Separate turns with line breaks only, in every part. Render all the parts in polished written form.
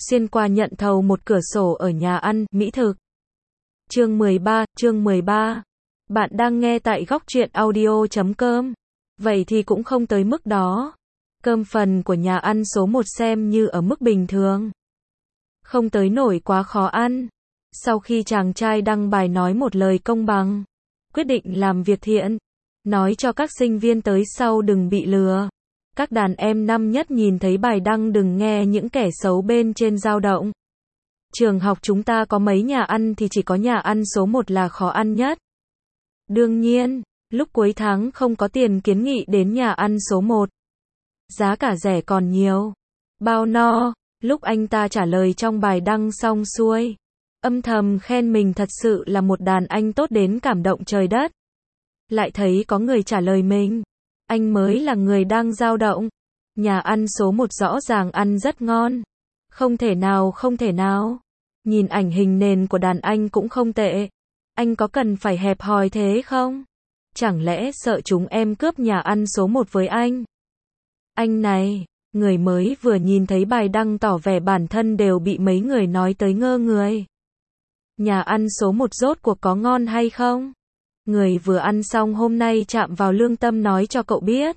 xuyên qua nhận thầu một cửa sổ ở nhà ăn, mỹ thực. Chương 13. Bạn đang nghe tại góc truyện audio.com. Vậy thì cũng không tới mức đó. Cơm phần của nhà ăn số 1 xem như ở mức bình thường. Không tới nổi quá khó ăn. Sau khi chàng trai đăng bài nói một lời công bằng, quyết định làm việc thiện, nói cho các sinh viên tới sau đừng bị lừa. Các đàn em năm nhất nhìn thấy bài đăng đừng nghe những kẻ xấu bên trên dao động. Trường học chúng ta có mấy nhà ăn thì chỉ có nhà ăn số 1 là khó ăn nhất. Đương nhiên, lúc cuối tháng không có tiền kiến nghị đến nhà ăn số 1. Giá cả rẻ còn nhiều. Bao no, lúc anh ta trả lời trong bài đăng xong xuôi, âm thầm khen mình thật sự là một đàn anh tốt đến cảm động trời đất. Lại thấy có người trả lời mình, anh mới là người đang dao động. Nhà ăn số 1 rõ ràng ăn rất ngon. Không thể nào. Nhìn ảnh hình nền của đàn anh cũng không tệ. Anh có cần phải hẹp hòi thế không? Chẳng lẽ sợ chúng em cướp nhà ăn số 1 với anh? Anh này, người mới vừa nhìn thấy bài đăng tỏ vẻ bản thân đều bị mấy người nói tới ngơ người. Nhà ăn số 1 rốt cuộc có ngon hay không? Người vừa ăn xong hôm nay chạm vào lương tâm nói cho cậu biết.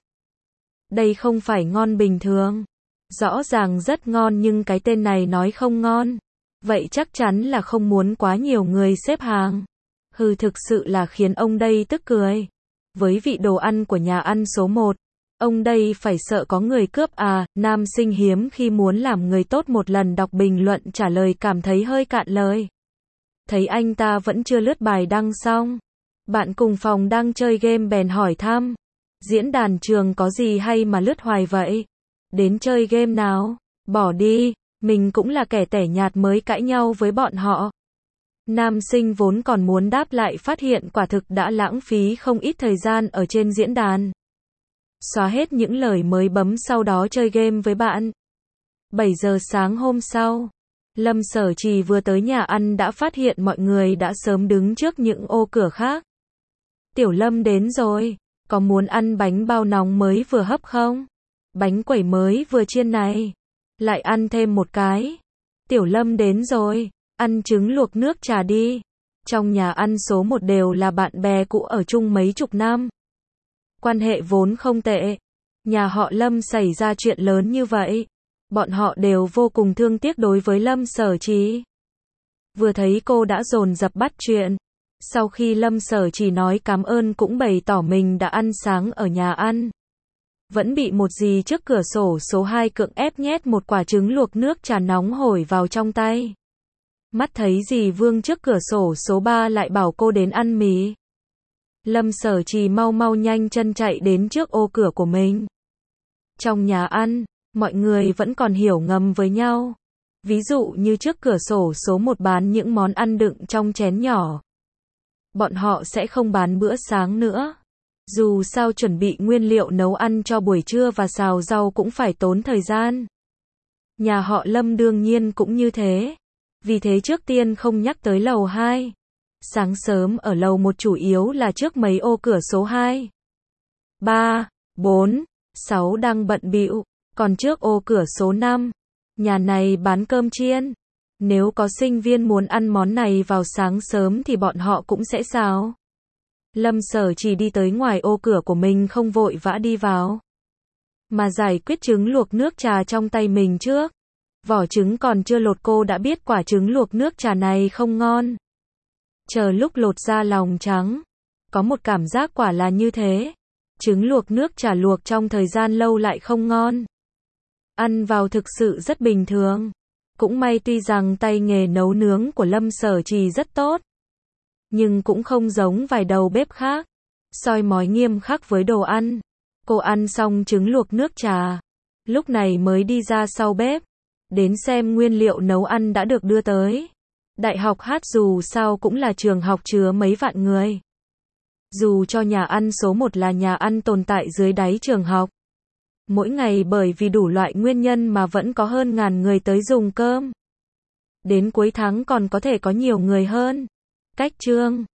Đây không phải ngon bình thường. Rõ ràng rất ngon nhưng cái tên này nói không ngon. Vậy chắc chắn là không muốn quá nhiều người xếp hàng. Thực sự là khiến ông đây tức cười. Với vị đồ ăn của nhà ăn số 1, ông đây phải sợ có người cướp à? Nam sinh hiếm khi muốn làm người tốt một lần đọc bình luận trả lời cảm thấy hơi cạn lời. Thấy anh ta vẫn chưa lướt bài đăng xong, bạn cùng phòng đang chơi game bèn hỏi thăm. Diễn đàn trường có gì hay mà lướt hoài vậy? Đến chơi game nào? Bỏ đi, mình cũng là kẻ tẻ nhạt mới cãi nhau với bọn họ. Nam sinh vốn còn muốn đáp lại phát hiện quả thực đã lãng phí không ít thời gian ở trên diễn đàn. Xóa hết những lời mới bấm sau đó chơi game với bạn. 7 giờ sáng hôm sau, Lâm Sở Trì vừa tới nhà ăn đã phát hiện mọi người đã sớm đứng trước những ô cửa khác. Tiểu Lâm đến rồi, có muốn ăn bánh bao nóng mới vừa hấp không? Bánh quẩy mới vừa chiên này. Lại ăn thêm một cái. Tiểu Lâm đến rồi, ăn trứng luộc nước trà đi. Trong nhà ăn số 1 đều là bạn bè cũ ở chung mấy chục năm. Quan hệ vốn không tệ. Nhà họ Lâm xảy ra chuyện lớn như vậy, bọn họ đều vô cùng thương tiếc đối với Lâm Sở Trì. Vừa thấy cô đã dồn dập bắt chuyện. Sau khi Lâm Sở Trì nói cảm ơn cũng bày tỏ mình đã ăn sáng ở nhà ăn. Vẫn bị một dì trước cửa sổ số 2 cưỡng ép nhét một quả trứng luộc nước trà nóng hổi vào trong tay. Mắt thấy dì Vương trước cửa sổ số 3 lại bảo cô đến ăn mì. Lâm Sở Trì mau nhanh chân chạy đến trước ô cửa của mình. Trong nhà ăn, mọi người vẫn còn hiểu ngầm với nhau. Ví dụ như trước cửa sổ số 1 bán những món ăn đựng trong chén nhỏ. Bọn họ sẽ không bán bữa sáng nữa. Dù sao chuẩn bị nguyên liệu nấu ăn cho buổi trưa và xào rau cũng phải tốn thời gian. Nhà họ Lâm đương nhiên cũng như thế. Vì thế trước tiên không nhắc tới lầu 2. Sáng sớm ở lầu 1 chủ yếu là trước mấy ô cửa số 2, 3, 4, 6 đang bận bịu. Còn trước ô cửa số 5, nhà này bán cơm chiên. Nếu có sinh viên muốn ăn món này vào sáng sớm thì bọn họ cũng sẽ xào. Lâm Sở Trì đi tới ngoài ô cửa của mình không vội vã đi vào, mà giải quyết trứng luộc nước trà trong tay mình trước. Vỏ trứng còn chưa lột cô đã biết quả trứng luộc nước trà này không ngon. Chờ lúc lột ra lòng trắng, có một cảm giác quả là như thế. Trứng luộc nước trà luộc trong thời gian lâu lại không ngon. Ăn vào thực sự rất bình thường. Cũng may tuy rằng tay nghề nấu nướng của Lâm Sở Trì rất tốt, nhưng cũng không giống vài đầu bếp khác, soi mói nghiêm khắc với đồ ăn. Cô ăn xong trứng luộc nước trà, lúc này mới đi ra sau bếp, đến xem nguyên liệu nấu ăn đã được đưa tới. Đại học Hát dù sao cũng là trường học chứa mấy vạn người. Dù cho nhà ăn số 1 là nhà ăn tồn tại dưới đáy trường học, mỗi ngày bởi vì đủ loại nguyên nhân mà vẫn có hơn ngàn người tới dùng cơm. Đến cuối tháng còn có thể có nhiều người hơn. Cách chương